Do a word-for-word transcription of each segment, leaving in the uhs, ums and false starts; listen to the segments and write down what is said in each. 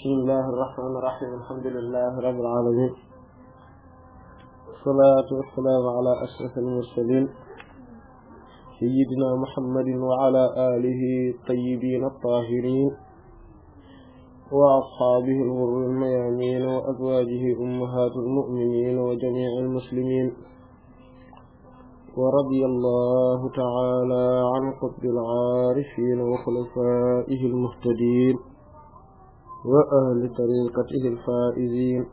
bismillahi irrahmani irrahim alhamdulillahi rabbil alamin wassalatu wassalamu ala ashraf almursalin sayyidina muhammadin wa ala alihi tayyibin at-tahirin wa ashabihi al-ghurri al-mayamin wa azwajihi ummahatul mu'minin wa jami'il muslimin wa radiyallahu ta'ala an qutbil arifin wa khulafaihi al-muhtadin wa ahli tariqatihi al-faizin.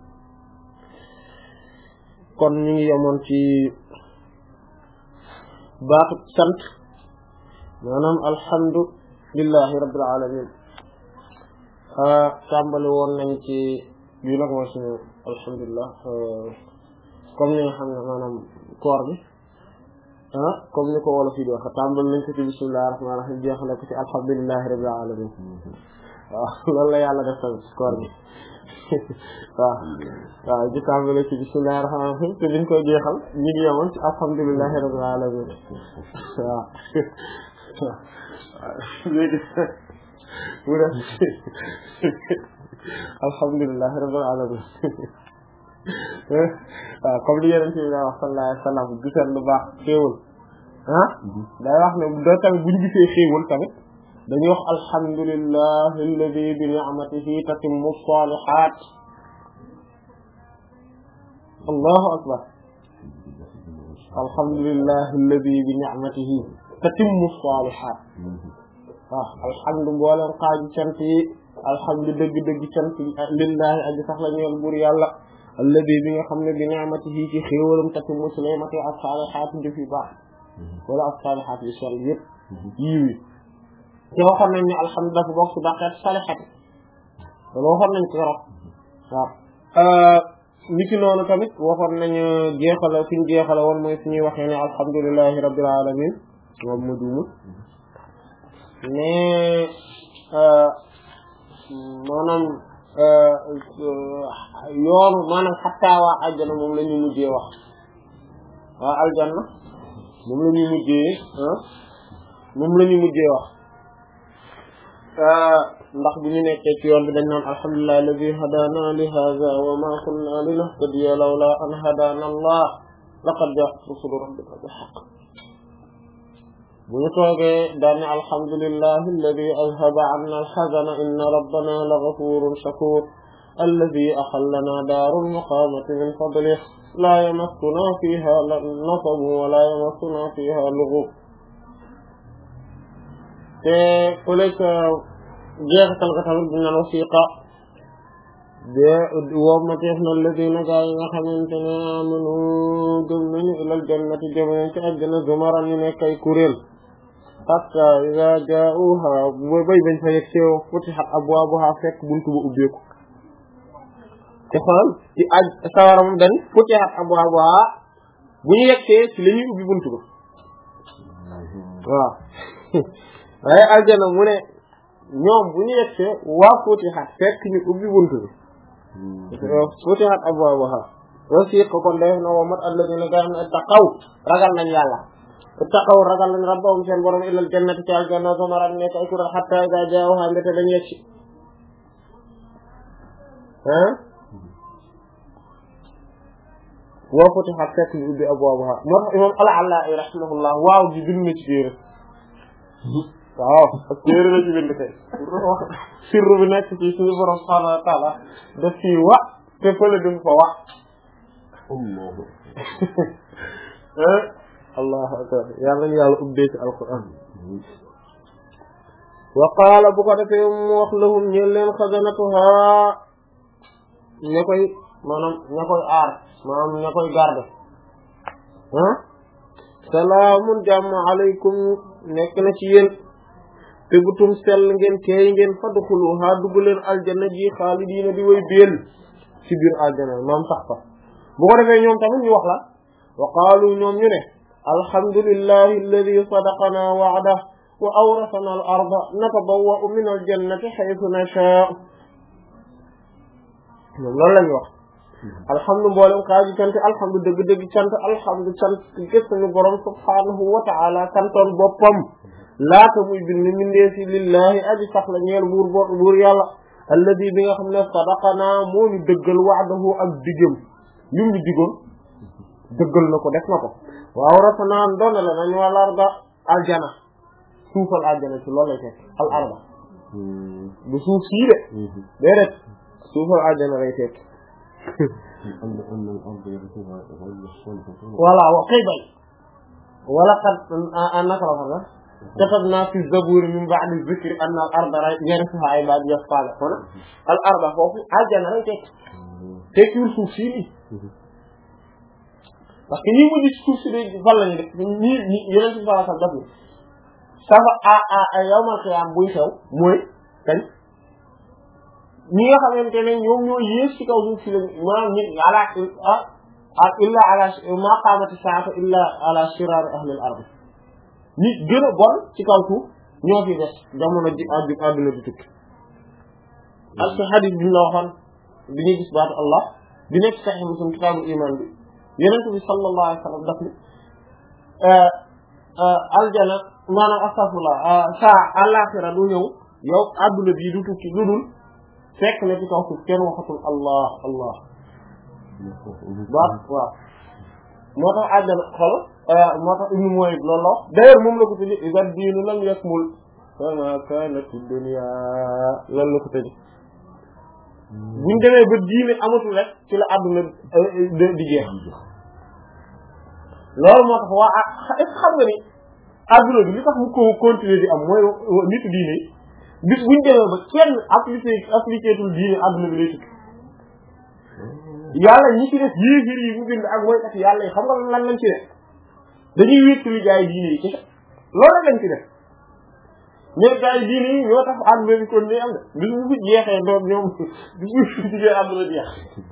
kon ñu ngi yemoon ci baatu sant maanaam alhamdulillahi rabbil alamin tàmbali woon nañ ci bii nag mooy suñu alhamdulillah comme ni nga xam ne maanaam koor bi ah comme ni ko wolof yi di wax tàmbali nañ ko ci bismillahir rahmanir rahim jeexale ko ci alhamdulillahi rabbil alamin waaw loolu la yàlla def tamit ci koor bi waaw waaw ji tàmbale ci bismillahir rahmanir rahim te liñ koy jeexal ñu ngi yemoon ci alhamdulillahi rabbil alamin waaw léegi mu def alhamdulillahi rabbil alamin waaw comme li yeneen ci daa wax sallallahu alayhi wa sallam giseen lu baax xéewal ah day wax ne doo tamit buñu gisee xéewal tamit dañuy wax alhamdulillahi alladi bi ni'matihi tatimmu salihat allahu akbar alhamdulillahi alladi bi ni'matihi tatimmu salihat waaw alhamdu mboolem xaaju cant yi alhamdu dëgg-dëgg cant lillahi aji sax la ñeel buur yàlla alladi bi nga xam ne bi ni'matihi ci xéewalam tatimmu ci lay mate ak salihat jëf yu baax wala ak salihat yu sell yëpp yiw yi te waxoon nañ ne alhamdu dafa bokk ci baqeet salihat loolu waxoon nañ ci rok waaw ni ki noonu tamit waxoon nañu jeexala fi ñu jeexala woon mooy suñuy waxee ne alhamdulillahi rabbil alamin moom ma duumul mais maanaam yoonu maanaam xattaa waa aljana moom la ñu mujjee wax waa aljanna moom la ñu mujjee moom la ñu mujjee wax ndax bu ñu nekkee ci yoon bi dañ naan alhamdulillahi alladi hadana li hadha wa ma kunna linahtadiya lawla an hadana allah laqad ja'at rusulu rabbika bil haqq bu ñu toogee daane alhamdulillahi alladi azhaba anna alhazana inna rabbana la ghafurun shakur alladi ahallana daaral muqamati min fadlihi la yamassuna fiha nasab wa la yamassuna fiha lughub te fële ca jeexital ka tamit dina wasiqa de wommateef na alladina gaa yi nga xamante ne amanu gëm nañu ilal jannati jëm nañ ci àjjana zumaran ñu nekk ay kuréel hatta iza jaa'uha bay bañ fa yegg sew futihat abwaabuha fekk buntu ba ubbeeku te xool ci aj sawara moom dañ futihat abwaabuha bu ñu yegsee ci la ñuy ubbi buntu ba waaw waaye aljana mu ne ñoom bu ñu yegsee waa futihat fekk ñu ubbi buntu bi futihat abwaabuha wasiqa kon def na wa mat alladina gaa xam ne taqaw ragal nañ yàlla taqaw ragal nañ rabbahum seen borom ilal jannati ci aljanna zumaran nekk ay kuréel hatta iza jaa'uha mbete dañ yegsi ah wa futihat fekk ñu ubbi abwaabuha moo tax imam al-Allaa'i rahimahullah waaw ji bind na ci téere waaw ak téere la ci bind kay sirru bi nekk ci suñu borom subhaanahu wa ta'aala daf ci wa te fële dum fa wa allahu akbar yàlla ñu yàlla ubbee ci alquran wa qaala bu ko defee mu wax lahum ñeen leen xasanatuha ña koy maanaam ña koy aar maanaam ña koy garde ah salaamun jàmm alaykum nekk na ci yéen te butum sell ngeen teey ngeen fadxuluha dugg leen aljanna ji xaalidiina di way béel ci biir aljanna moom sax fa bu ko defee ñoom tamit ñu wax la wa qaalu ñoom ñu ne alhamdulillahi alladi sadaqana wa'dahu wa awrasana al arda natabawwa'u min al jannati haythu nashaa ñoom loolu lañu wax alhamdu mboolem kaaji cant alhamdu dëgg-dëgg cant alhamdu cant gis suñu borom subhanahu wa ta'ala cantoon boppam laata muy bind mindeefi lillahi aji sax la ñeel buur bo buur yàlla alladi bi nga xam ne sadaqana moo ñu dëggal wa'dahu ak digam lim ñu digoon dëggal na ko def na ko waaw rasana doon la nañu wal arda aljana suufal aljana ci loolu lay teg al arda du suuf sii de déedéet suufal aljana lay teg voilà wa kay bay wala qad naka la fa katabna fi zabur min ba'di dhikri anna al arda yarithuha ibadiy as-salihun al arda foofu aljana lay teg tekkiwul suuf sii nii parce que ñi mujj ci suuf si de fan lañu def ñi ñi yeneen ci fala sax def ni safa a a yawmal qiyam buy xew mooy kañ ñi nga xamante ne ñoom ñoo yées ci kaw suuf si lañ maanaam nit ala ah illa ala ma qamati saata illa ala shirar ahli al ard nit gën a bon ci kaw suuf ñoo fi des jamono ji addu adduna bi tukki ak ci hadith bi ñu la waxoon bi ñuy gis baatu Allah bi nekk sahih muslim kitabul iman bi yonent bi sallallahu alayhi wa sallam daf ni aljana maanaam astaghfirullah saa àllaxira du ñëw yow adduna bii du tukki lu dul fekk na ci kaw suuf kenn waxatul allah allah baat waaw moo tax aljana xol moo tax ibnu mooy loolu la d'ailleurs moom la ko tëjee iza diinu lam yakmul fama kanat dunya loolu la ko tëjee buñ demee ba diine amatul rek ci la adduna di jeex loolu moo tax waa est-ce que xam nga ni adduna bi li tax mu ko continuer di am mooy nitu diine yi bis buñ demee ba kenn appliqué appliqué tul diine adduna bi lay tukki yàlla ñi ci def yéefir yi mu bind ak mooy tax yàlla yi xam nga lan lañ ci def dañuy wéttali jaay diine yi ci loolu lañ ci def ñooy jaay diine yi ñoo tax adduna bi kon ni am na bis bu fi jeexee doom ñoom bis bu fi jigee adduna jeex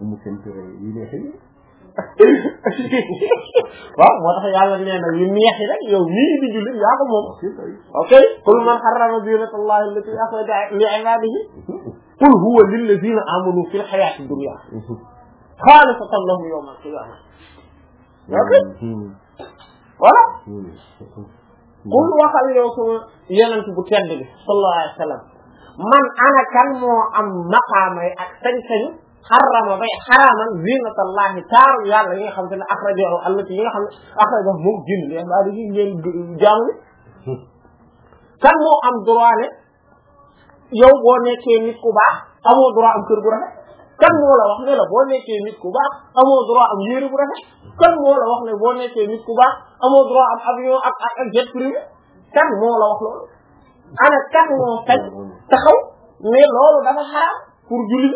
waaw moo tax yàlla nee na yu neex yi rek yow mii di jullit yaa ko moom ok qul man harrama zinata allahi allati akhraja li ibadihi qul huwa lillazina amanu fil hayati dunya khalisatan lahum yawma al-qiyamah ok voilà qul waxal yow sama yonent bu tedd bi sallallahu alayhi wa sallam man ana kan moo am maqaamay ak sañ-sañu xarama bay xaraman zinatallahi taaru yàlla yi nga xam te ne axraja allati yi nga xam ne axraja moom génn li daa di ngeen jaamu kan moo am droit ne yow boo nekkee nit ku baax amoo droit am kër bu rafet kan moo la wax ne la boo nekkee nit ku baax amoo droit am yére bu rafet kan moo la wax ne boo nekkee nit ku baax amoo droit am avion ak ak jet privé kan moo la wax loolu ana kan moo sañ taxaw mais loolu dafa xaraam pour julli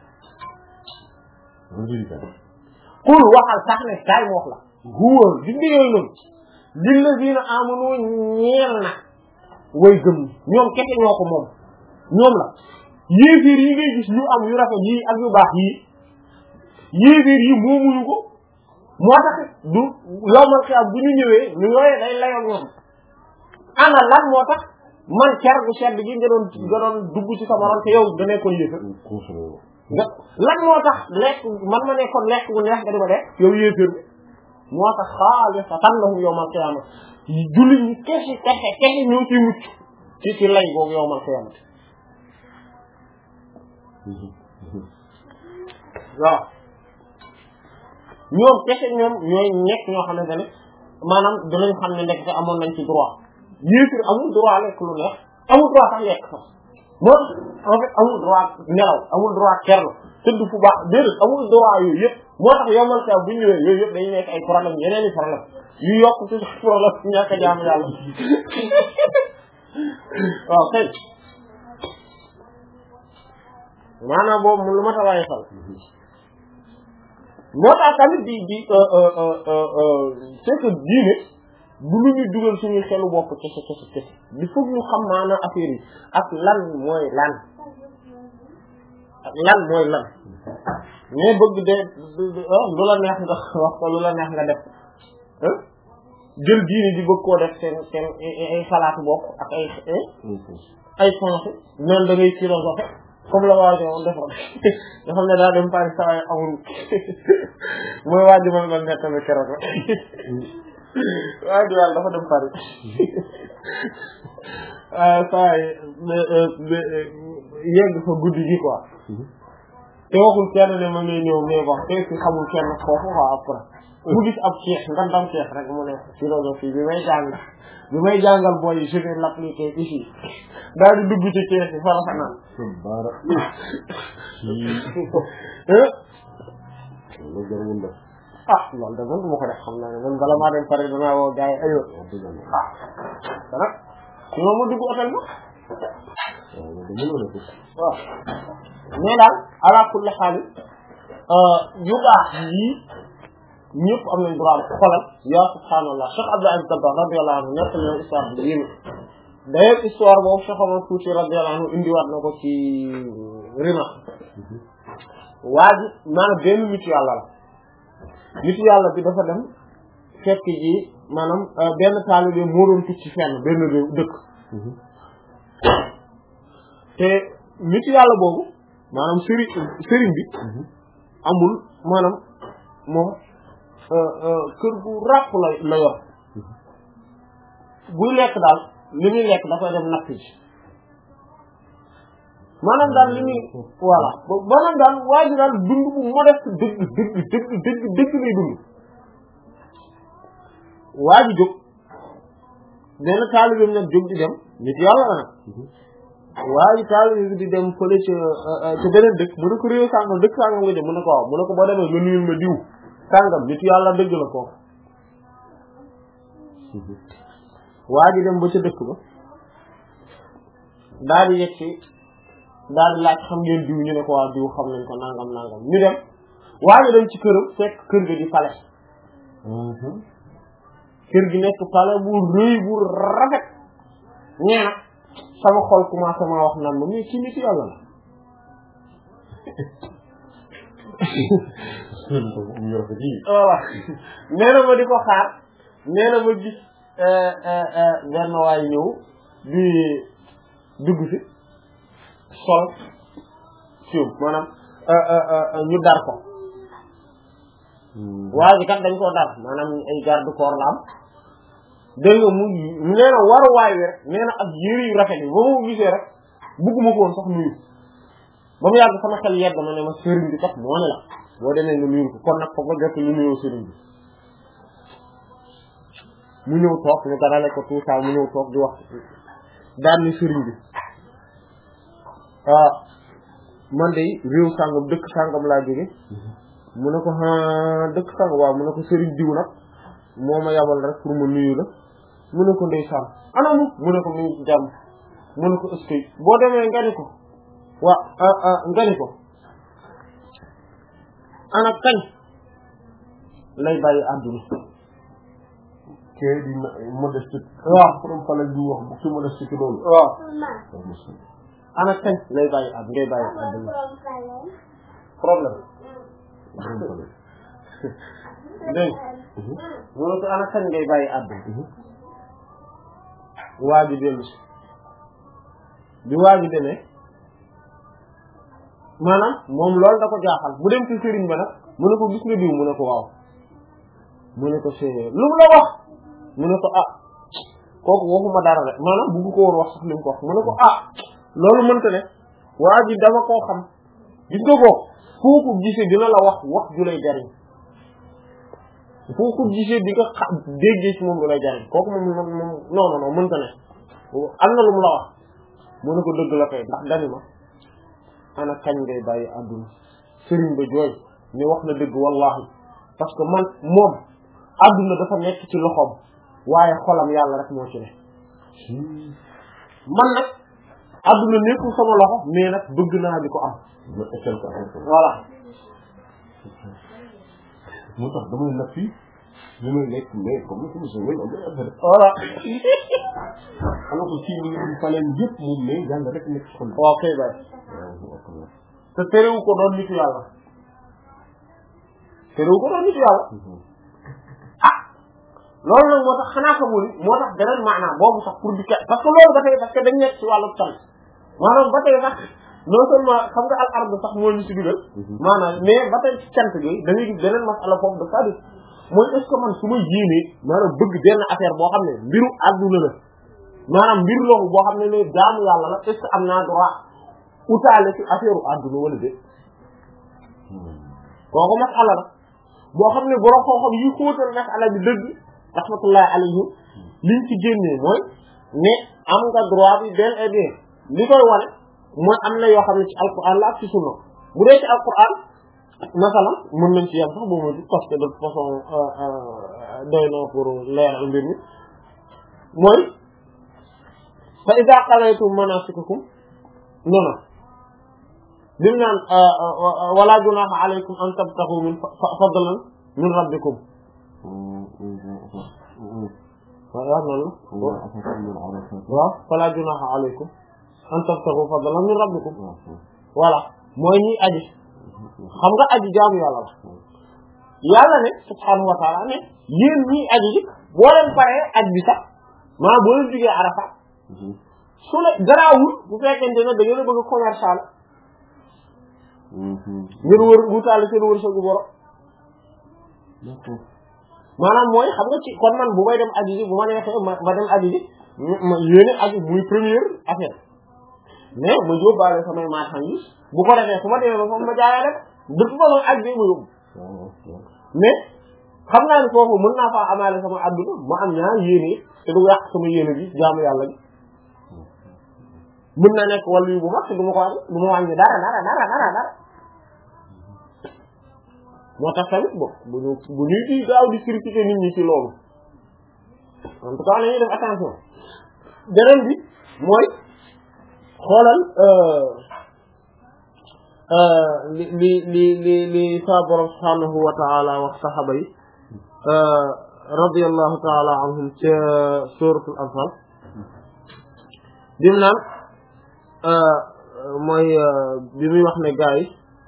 qul waxal sax ne kaay mu wax la huwa dindi yooyu noonu lillazina amanu ñeel na way gëm ñoom kese ñoo ko moom ñoom la yéeféer yi ngay gis ñu am yu rafet yi ak yu baax yi yéeféer yi moomuñu ko moo tax du yowmal xiyaam bu ñu ñëwee ñu yooyee day layoog ñoom ana lan moo tax man cer bu sedd gi nga doon nga doon dugg ci sama ron te yow da nekkoon yéeféer nga lan moo tax lekk man ma nekkoon lekk bu neex nga di ma def yow yéeféer bi moo tax xaalisatan lahum yawmal qiyaama jullit ñi kese kese kese ñoo ciy mucc ci ci lay boobu yawmal qiyaama waaw ñoom kese ñoom ñooy nekk ñoo xamante ne maanaam dinañ xam ne ndekete amoon nañ ci droit yéeféer amul droit lekk lu neex amul droit sax lekk sax moo en fait amul droit nelaw amul droit kerlu tëdd fu baax déedéet amul droit yooyu yëpp moo tax yomal ka bu ñëwee yooyu yëpp dañuy nekk ay problème yeneen i problème yu yokk ci problème ci ñàkk a jaamu yàlla waaw kay maanaam boobu mu lu ma tawaay xel moo tax tamit di di c'est que diine du lu ñu dugal suñu xelu bopp kese kese kese il faut ñu xam maanaam affaire yi ak lan mooy lan ak lan mooy lan mais bëgg de lu la neex nga wax ko lu la neex nga def jël diine di bëgg koo def seen seen ay xalaatu bopp ak ay ay pensée même da ngay philosophe comme la waajo woon defoon nga xam ne daa dem Paris saa yi amul mooy waajo ma nga nekk tamit keroog rek waaye du yàlla dafa dem Paris saa yi yegg fa guddi gi quoi te waxul kenn ne ma ngay ñëw mais wax te si xamul kenn foofu quoi après mu gis ab ceex nga dam ceex rek mu ne philosophie bi may jàng bi may jàngal booy je vais l'appliquer ici daal di dugg ci ceex yi fara xanaa bara ah loolu de man du ma ko def xam naa ne man bala maa dem pare danaa woo gars yi ayoo ah dana si ma ma dugg hôtel ba waaw mais daal ala kulli xaal yu baax yii ñëpp am nañ droit xolal yaa subhaanallah Cheikh Abdou Aziz Dabakh radiyallahu anhu nekk na histoire bi yéen d'ailleurs histoire boobu Cheikh Omar Fouti radiyallahu anhu indiwaat na ko ci rima waa ji maanaam benn nitu yàlla la nitu yàlla bi dafa dem fekk ji maanaam benn taalibe moo doon tukki fenn benn réew dëkk te nitu yàlla boobu maanaam sëriñ sëriñ bi amul maanaam moom kër gu ràpp la la yor buy lekk daal li muy lekk dafay dem natt ji maanaam daal li muy voilà maanaam daal waa ji daal dund bu modeste dëgg dëgg dëgg dëgg dëgg lay dund waa ji jóg benn taalibeem nag jóg di dem nit yàlla la nag waa ji taalibe bi di dem fële ca ca beneen dëkk mu ne ko réew sàngam dëkk sàngam nga dem mu ne ko waaw mu ne ko boo demee nga nuyul ma diw sàngam nit yàlla dëgg la ko waa ji dem ba ca dëkk ba daal di yegg si daal di laaj xam ngeen diw ñu ne ko waa diw xam nañ ko nangam nangam ñu dem waa ji dem ci këram fekk kër ga di pale kër gi nekk pale bu rëy bu rafet nee na sama xol commencé maa wax naan ma mais ci nit yàlla la voilà nee na ma di ko xaar nee na ma gis benn waay ñëw di dugg si sol siw maanaam ñu dar ko waa ji kat dañ koo dar maanaam ay garde corps la am dégg nga mu nee na waru waay wi rek nee na ak yëri yu rafet yi ba ma gisee rek bugguma ko woon sax nuyu ba mu yàgg sama xel yedd ma ne ma sëriñ bi kat moo ne la boo demee nga nuyu ko kon nag foog nga jot lu nuyoo sëriñ bi mu ñëw toog ñu ganale ko tout ça mu ñëw toog di wax daan ni sëriñ bi ah man de réew sàngam dëkk sàngam laa jóge mu ne ko ah dëkk sàngam waaw mu ne ko sëriñ diw nag moo ma yabal rek pour ma nuyu la mu ne ko ndeysaan anamu mu ne ko mu ngi ci jàmm mu ne ko est-ce que boo demee nga ni ko waaw nga ni ko ana kañ lay bàyyi àdduna kee di modeste waaw borom fale bi wax bu ci modeste ci loolu waaw ana kañ lay bàyyi àdduna ngay bàyyi àdduna problème dégg mu ne ko ana kañ ngay bàyyi àdduna waa ji dellu si bi waa ji demee maanaam moom loolu da ko jaaxal bu dem ci sëriñ ba nag mu ne ko gis nga diw mu ne ko waaw mu ne ko c'est lu mu la wax mu ne ko ah kooku waxuma dara rek maanaam bugg ko woon wax sax li mu ko wax mu ne ko ah loolu mënta ne waa ji dama koo xam gis nga ko foo ko gisee dina la wax wax ju lay jariñ foo ko gisee di nga xam déggee ci moom lu lay jariñ kooku moom moom moom non non non mënta ne am na lu mu la wax mu ne ko dëgg la kay ndax dani ma ana kañ ngay bàyyi àdduna sëriñ ba jooy ni wax na dëgg wallahi parce que man moom àdduna dafa nekk ci loxoom waaye xolam yàlla rek moo ci ne man nag àdduna nekkul sama loxo mais nag bëgg naa di ko am voilà moo tax damay nag fii li may lekk mais comme ni ko monsieur Wène am na affaire voilà alors que kii ñu ngi faleen yëpp moom mais yàlla rek nekk xol waaw kay bay te terewu ko doon nitu yàlla terewu ko doon nitu yàlla ah loolu nag moo tax xanaa xamul moo tax beneen maanaam boobu sax pour di parce que loolu ba tey parce que dañ nekk ci wàllu tan maanaam ba tey sax non seulement xam nga al ardu sax moo ñu ci dugal maanaam mais ba tey ci cant gi da ngay gis beneen masala foofu dafa di mooy est-ce que man su ma yéenee maanaam bëgg benn affaire boo xam ne mbiru àdduna la maanaam mbir loolu boo xam ne ne jaamu yàlla la est-ce que am naa droit utaale ci affaire àdduna wala déet kooku masala la boo xam ne borom xam-xam yi xóotal masala bi dëgg rahmatullahi alayhim liñ ci génnee mooy ne am nga droit bi bel et bien li koy wane mooy am na yoo xam ne ci alquran la ak ci sunna bu dee ci alquran masalan mën nañ ci yam sax boo moytu parce que de toute façon doy na pour leeral mbir mi mooy fa iza qaraytum manasikakum nono lim naan wala junaha alaykum an tabtaghu min fadlan min rabbikum waaw noonu waaw fala junaha alaykum an tabtaghu fadlan min rabbikum voilà mooy ñi aji xam nga aji jaamu yàlla la yàlla ne subhanahu wa ta'ala ne yéen ñi aji ji boo leen paree aj bi sax maanaam boo leen jógee Arafa su la garaawul bu fekkente ne da ngeen a bëgg commercial ngeen wër wutaale seen wërsëgu borom maanaam mooy xam nga ci kon man bu may dem aji ji bu ma neexee ma ma dem aji ji ma yéene aji muy première affaire mais ma yóbbaale samay marchandises bu ko defee su ma demee ba foofu ma jaayee rek de toute façon aj bi ma yóbbu mais xam naa ne foofu mën naa faa amaale sama adduna ma am ñaar yéene te du yàq sama yéene bi jaamu yàlla bi mën na nekk wàllu yu bu mag te du ma ko wàññi du ma wàññi dara dara dara dara dara moo tax tamit bon bu ñu bu ñuy di gaaw di critiquer nit ñi ci loolu en tout cas nañuy def attention beneen bi mooy xoolal li li li li li sa borom subhanahu wa ta'ala wax saxaba yi radiyallahu ta'ala anhum ca suratul anfal dim naan mooy bi muy wax ne gaa yi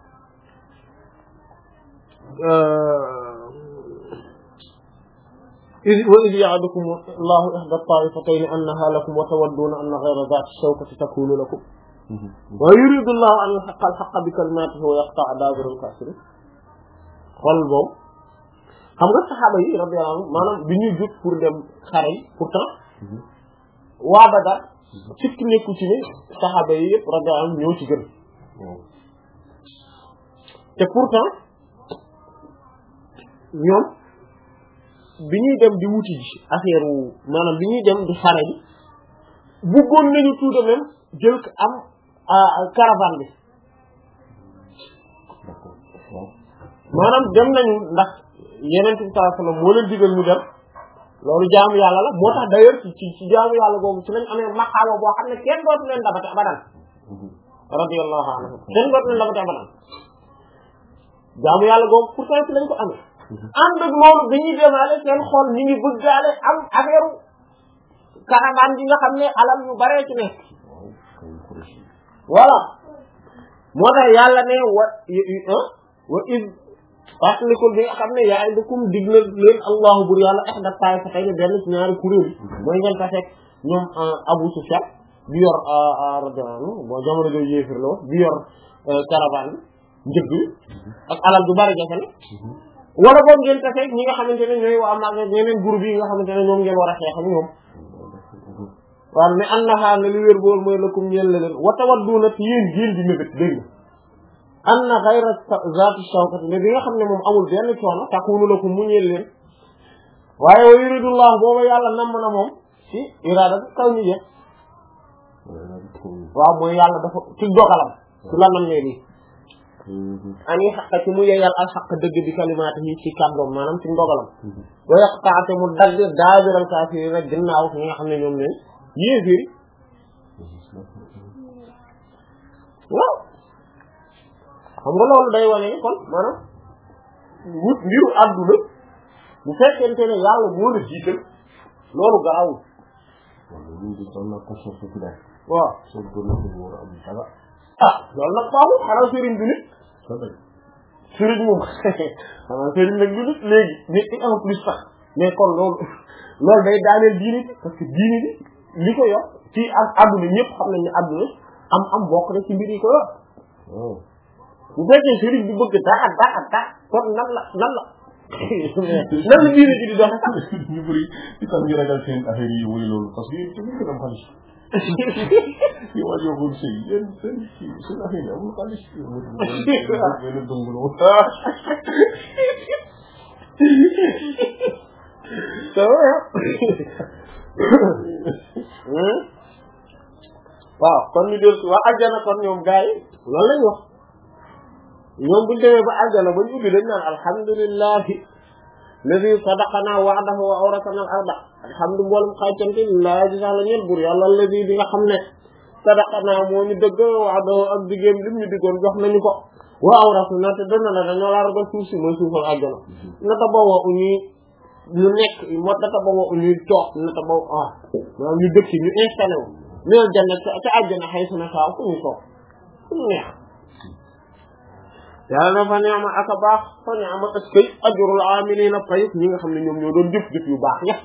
wa idh ya'idukum Allahu ihda at-ta'ifatayn annaha lakum wa tawadduna anna ghayra dhati ash-shawkati takunu lakum wa yuridu Allahu an yuhaqqa al-haqqa bi kalimatihi wa yaqta'a dabira al-kafirin xool boobu xam nga saxaaba yi radiyallahu anhum maanaam bi ñuy jóg pour dem xare yi pourtant waa Badar sikk nekku ci ne saxaaba yi yëpp radiyallahu anhum ñoo ci gën te pourtant ñoom bi ñuy dem di wuti ji affaire wu maanaam bi ñuy dem di xare ji bëggoon nañu tout de même jël am caravane bi maanaam dem nañu ndax yeneen bi sallallahu alayhi wasallam moo leen digal ñu dem loolu jaamu yàlla la moo tax d'ailleurs ci ci jaamu yàlla googu ci lañ amee maqaama boo xam ne kenn dootu leen dabate abadan radiyallahu anhu kenn dootu leen dabate abadan jaamu yàlla googu pourtant ci lañ ko amee ànd ak loolu dañuy demaale seen xol ñi ngi bëggaale am affaire caravane bi nga xam ne alal yu baree ci nekk voilà moo tax yàlla ne wa wa iz fàttalikul bi nga xam ne ya'idukum digle leen allahu bur yàlla ihda ta'ifatayni benn ci ñaari kuréel yi mooy ngeen ta fekk ñoom Abu Sufyan bi yor radiyallahu anhu bon jamono jooju yéefir la woon bi yor caravane bi njëg bi ak alal du bari jafe wala boog ngeen ta fekk ñi nga xamante ne ñooy waa mag ñeneen groupe yi nga xamante ne ñoom ngeen war a xeex ak ñoom waaw mais annaha ne li wér bool mooy lakum ñeel la leen wa tawadduna ci yéen géen di mébét dégg nga anna ghayra zaati shawkati ne bi nga xam ne moom amul benn coono takunu lakum mu ñeel leen waaye wa yuridullah booba yàlla namm na moom ci irada kaw ñu jeex waaw mooy yàlla dafa ci dogalam ci la nam ne lii ani xaqa ci mu yeyal al xaq dëgg bi kalimaat yi ci kàddoom maanaam ci ndogalam wa yaqta'te mu dagg daabiral kaafiriin rek ginnaaw ñi nga xam ne ñoom ne yéefiri waaw xam nga loolu day wane kon maanaam wut mbiru àdduna bu fekkente ne yàlla moo la jiital loolu gaawul waaw ah loolu nag baaxul xanaa sëriñ du nit sëriñ moom xanaa sëriñ nag du nit léegi nit ki en plus sax mais kon loolu loolu day daaneel diini bi parce que diini bi li ko yor ci ak àdduna ñëpp xam nañ ne àdduna am am bokk na ci mbir yi ko yor bu fekkee sëriñ bi bëgg dara dara dara kon nan la nan la nan la diini ji di doxe sax ñu bëri ci tax ñu ragal seen affaire yi wuy loolu parce que yéen ci bëgg am xaalis kii waa joxul si yéen seen kii su la xëy amul xaalis benn dungulu waaw kon ñu del waa aljana kon ñoom gars yi loolu lañ wax ñoom buñ demee ba aljana bañ ubbi dañ naan alhamdulillahi ladi sadaqana wa'dahu wa awrasana al-arda alhamdu mboolum xaajante laa ji sax la ñeen bur yàlla ladi bi nga xam ne sadaqana moo ñu dëgg wa'dahu ak diggéem lim ñu diggoon jox nañu ko wa awrasana te dana la dañoo laa ragal suuf si mooy suufal aljana nata bawoo uñuy ñu nekk moo nata bawoo uñuy toog nata baw ah maanaam ñu dëkk ñu installé wu minal janna ca aljana xëy suna saa fu ñu toog fu ñu neex yàlla na fa neama ak a baax fa neama ëskay ajrul amilina pay ñi nga xam ne ñoom ñoo doon jëf jëf yu baax ya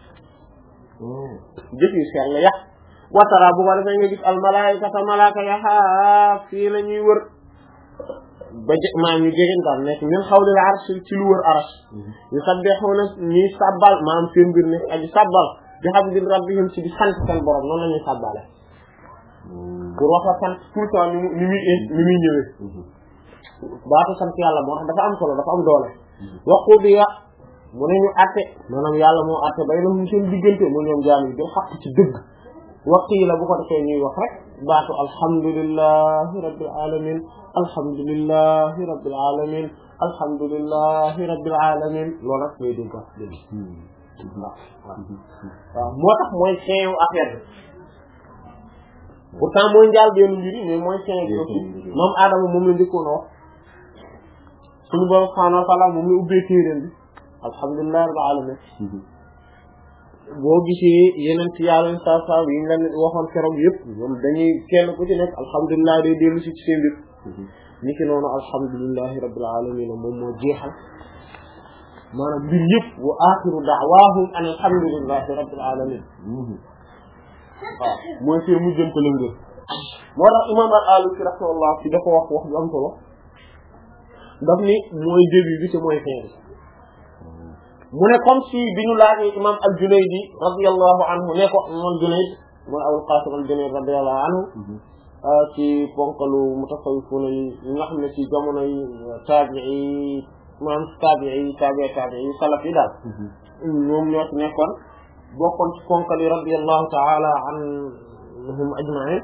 jëf yu sell ya watara bu ko defee nga gis al malaikata malaaka ya xaa fii la ñuy wër ba jë maa ñu jegeen daal nekk ñun xawlil arsh ci lu wër arash ñu sabbihuna ñuy sabbal maanaam seen mbir ne aji sabbal di hamdi rabbihim ci di sant seen borom noonu la ñuy sabbale pour wax la sant tout le temps ni mu ni muy ni muy ñëwee baatu sant yàlla moo tax dafa am solo dafa am doole waxu bi ya mu ne ñu àtte maanaam yàlla moo àtte bay na mu seen diggante mu ñoom jaam yi di xaq ci dëgg waxtu yi la bu ko defee ñuy wax rek baatu alhamdulillahi rabbil alamin alhamdulillahi rabbil alamin alhamdulillahi rabbil alamin loolu rek ngay dégg wax dëgg waaw waaw moo tax mooy fin wu affaire bi pourtant mooy njaal benn mbiri mais mooy fin bi aussi moom Adama moom la njëkkoon a wax suñu borom subhanahu wa ta'ala moom la ubbee téeréen bi alhamdulillahi rabbil alamin boo gisee yeneen ci yàlla sa sa yi nga waxoon keroog yëpp ñoom dañuy kenn ku ci nekk alhamdulilah day dellu si ci seen mbir ni ki noonu alhamdulillahi rabbil alamin moom moo jeexal maanaam mbir yëpp wa axiru da'waahum an alhamdulillahi rabbil alamin waaw mooy seen mujjante la ngir moo tax imam al-Alusi rahimahullah ci dafa wax wax bu am solo daf ni mooy début bi te mooy fin bi mu ne comme si bi ñu laajee imam al-Junayd radiyallahu anhu ne ko moom Junayd mooy Abul Qasim al-Junayd radiyallahu anhu ci ponkalu mutasawwifuna yi nga xam ne ci jamono yi taabi'i maanaam taabi'i taabi'i taabi'i salaf yi daal ñoom ñoo ci nekkoon bokkoon ci ponkal yi radiyallahu ta'ala anhum ajma'in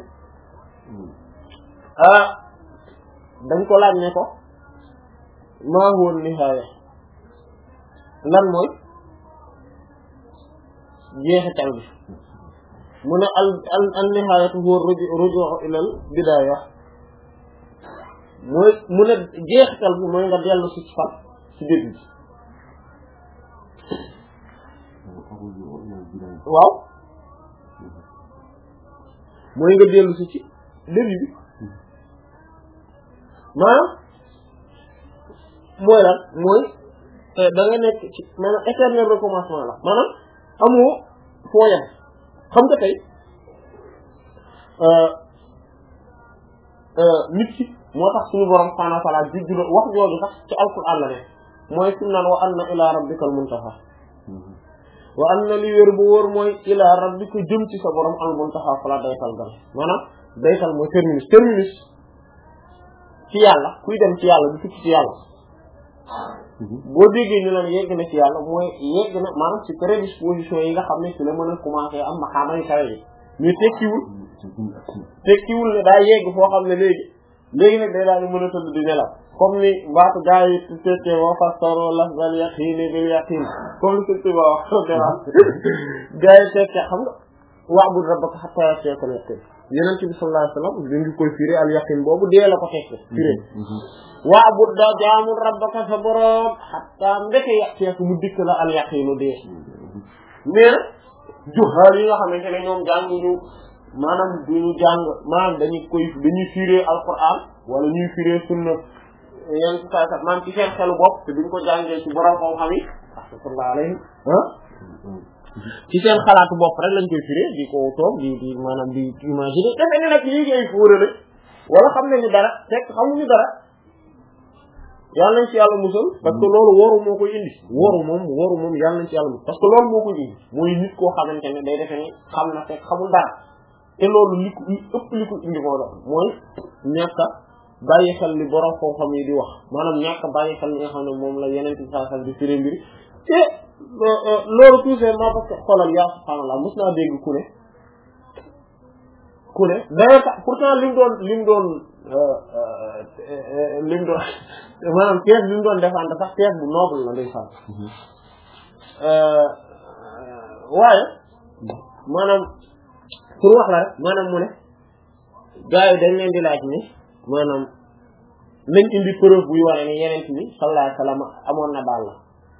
dañ ko laaj ne ko ma huwa nihaaya lan mooy jeexital bi mu ne al al al nihaayatu huwa ruju'u ila al bidaaya mooy mu ne jeexital bi mooy nga dellu si ci fan ci début bi waaw mooy nga dellu si ci début bi maanaam mooy lan mooy da nga nekk ci maanaam éternel recommencement la maanaam amoo foo yem xam nga tey nit ki moo tax suñu borom subhanahu wa ta'ala jujju wax jooju sax ci alquran la ne mooy suñu naan wa anna ila rabbikal muntaha wa anna li wér bu wóor mooy ila rabbika jëm ci sa borom al muntaha fala daytal gal maanaam daytal mooy terminus terminus ci yàlla kuy dem ci yàlla du tukki ci yàlla boo déggee ñu leen yegg na ci yàlla mooy yegg na maanaam ci prédisposition yi nga xam ne ci la mën a commencer am maxaama yu kawe yi mais tekkiwul tekkiwul ne daa yegg foo xam ne léegi léegi nag day daal di mën a tëdd di nelaw comme ni mbaatu gaa yi tete wa fastaro lafzal yaqini bil yaqin comme li surtout ba wax dewa gaa yi tete xam nga wa'bud rabbaka hatta ya'tiyakal yaqin yonent bi sallallahu alayhi wasallam li ngi koy firé al yaqin boobu dee la ko tekki firé wa'bud da jaamul rabbaka sa borom hatta mbeke ya'tiyaka mu dikk la al yaqinu dee mais juhaal yi nga xamante ne ñoom jànguñu maanaam duñu jàng maanaam dañuy koy dañuy firé alquran wala ñuy firé sunna yan ci sa maanaam ci seen xelu bopp te duñ ko jàngee ci borom xam-xam yi rahmatullahi alayhim ah ci seen xalaatu bopp rek lañ koy firé di ko toog di di maanaam di imaginer defe ne nag lii ngay fóorale wala xam nañu dara fekk xamuñu dara yàlla nañ ci yàlla musal parce que loolu wóoru moo koy indi wóoru moom wóoru moom yàlla nañ ci yàlla musal parce que loolu moo koy indi mooy nit koo xamante ne day defe ne xam na fekk xamul dara te loolu li ko li ëpp li ko indi moo doon mooy ñàkk a bàyyi xel li borom xam-xam yi di wax maanaam ñàkk a bàyyi xel li nga xam ne moom la yeneen ci saa xel di firi mbir te loolu tout simplement parce que xoolal yaa subhaanallah mos naa dégg ku ne ku ne d'ailleurs sax pourtant li mu doon li mu doon li mu doon maanaam thèse bi mu doon défendre sax thèse bu noble la ndeysaan waaye maanaam pour wax la rek maanaam mu ne gars yi dañ leen di laaj ni maanaam nañ indi preuve buy wane ni yeneen bi sallallahu alayhi wasallam amoon na daal la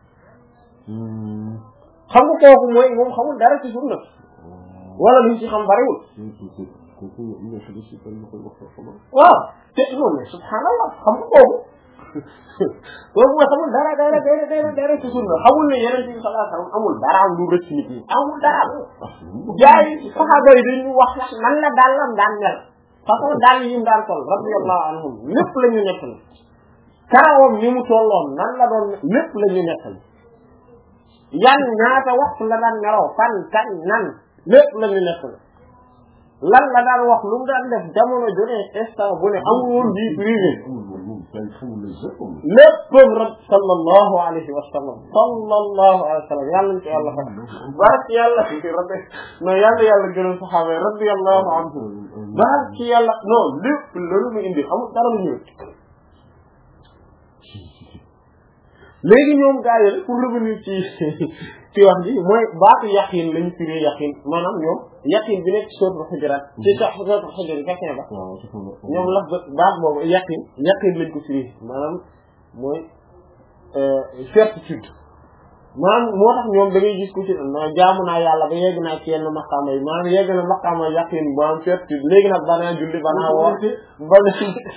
xam nga kooku mooy moom xamul dara ci sunna wala liñ ci xam bariwul waaw te moom ne subhaanallah xam nga kooku kooku mooy xamul dara dara dara dara dara ci sunna xamul ne yeneen bi sallallahu alayhi wasallam amul dara lu rëcc nit ñi amul dara jaay saxaaba yi dañu wax sax nan la daalam daan mel façon daal yi mu daan sol radiyallahu anhum lépp la ñu nekkal karawam ni mu tolloon nan la doon lépp la ñu nekkal yan ñaata waxtu la daan nelaw fan kan nan lépp la ñu nekkal lan la daan wax lu mu daan def jamono ju ne instant bu ne amul woon vie privée léppam rab sallallahu alayhi wa sallam sallallahu alayhi wa sallam yàlla ñu ci yàlla fa barak yàlla ci rabbi non yàlla yàlla gënal saxaaba yi radiyallahu anhum barak ci yàlla non lépp loolu mu indi amul dara lu ñëw léegi ñoom gars yi pour revenir ci ci wax ji mooy baatu yaqin lañu firee yaqin maanaam ñoom yaqin bi nekk ci suratul Hujurat ci sax suratul Hujurat fekkee ba ñoom la baat boobu yaqin yaqin lañ ko firee maanaam mooy certitude maanaam moo tax ñoom da ngay gis ku ci na jaamu naa yàlla ba yegg naa ci yenn maqaama yi maanaam yegg na maqaama yaqin bu am certitude léegi nag banaa julli banaa woor bana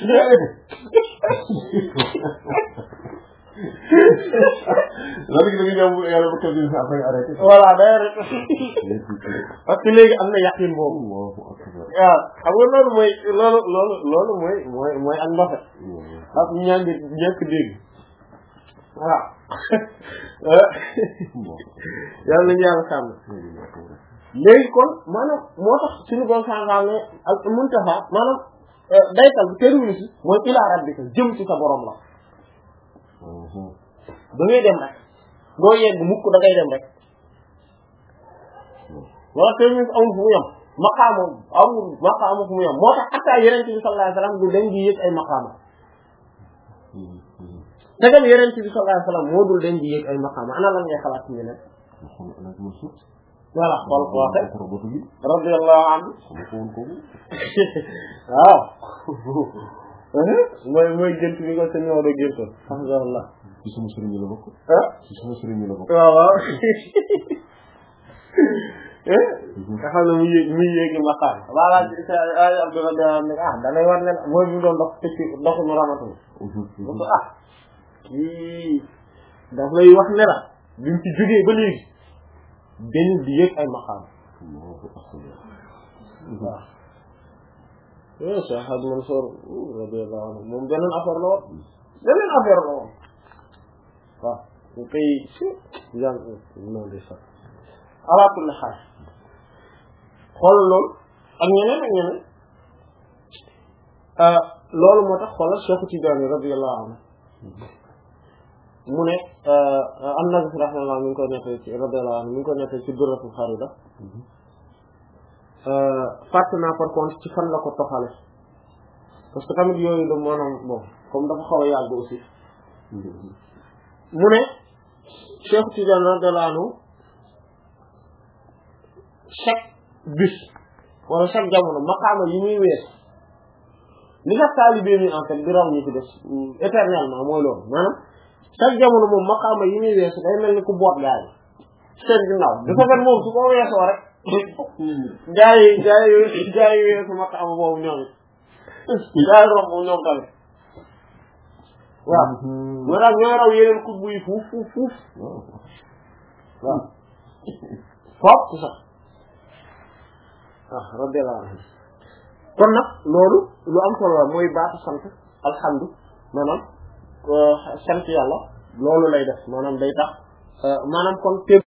loolu gi dañuy ñëw yàlla ba kër gi après arrêté. voilà day arrêté parce que léegi am na yaqin boobu. waaw xam nga loolu mooy loolu loolu loolu mooy mooy mooy ak ndoxe. ak ñaan di ñàkk dégg. voilà. yàlla nañu yàlla sàmm. léegi kon maanaam moo tax suñu bon sànqal ne ak muntaha maanaam daytal bi terminé si mooy ilaa rabbika jëm ci sa borom la. da ngay dem rek doo yegg mukk da ngay dem rek wala terminus amul fu mu yem maqaama amul maqaama fu mu yem moo tax hatta yeneen bi sallallahu alayhi wasallam du dañ di yëg ay maqaama te tam yeneen bi sallallahu alayhi wasallam moo dul dañ di yëg ay maqaama ana lan ngay xalaat ci ñeneen voilà xool ko waxe radiyallahu anhu waaw mooy mooy gént bi nga sa ñëw rek géntoon alhamdulillah ci sama sëriñ la bokk ah ci sama sëriñ la bokk waaw waaw nga xam ne mu yéeg muy yéegi maqaam voilà ay Abdoulaye ne ah da lay war ne mooy bi mu doon dox ci ndoxu mu ramatu bu ko ah kii daf lay wax ne la bi mu ci jógee ba léegi dañu di yéeg ay maqaam waaw eh Cheikh Hadj Mansour radiyallahu anhu moom beneen affaire la woon beneen affaire la woon waaw ñu koy jàng non de sax ala kulli xaal xool loolu ak ñeneen ak ñeneen loolu moo tax xoolal Cheikh Tidiane radiyallahu anhu mu ne am na fi rahmatullah mi ngi koy nettali ci radiyallahu anhu mi ngi koy nettali ci Durratul Kharida fàtte naa par contre ci fan la ko toxale parce que tamit yooyu da maanaam bon comme dafa xaw a yàgg aussi mu ne Cheikh Tidiane radiyallahu anhu chaque bis wala chaque jamono maqaama yi muy wees li tax taalibe mi en fait di raw ñi ci des éternellement mooy loolu maanaam chaque jamono moom maqaama yi muy wees day mel ni ku boot gaay seen ginnaaw dafa fen moom su ko weesoo rek gaa yi gaa yi gaa yi weesu maqaama boobu ñoom it gaa yi romb ñoom tamit waaw moo tax ñooy raw yeneen kutbu yi fuuf fuuf fuuf waaw foop sax ah radiyallahu anhu kon nag loolu lu am solo la mooy baatu sant alhamdu maanaam sant yàlla loolu lay def maanaam day tax maanaam kon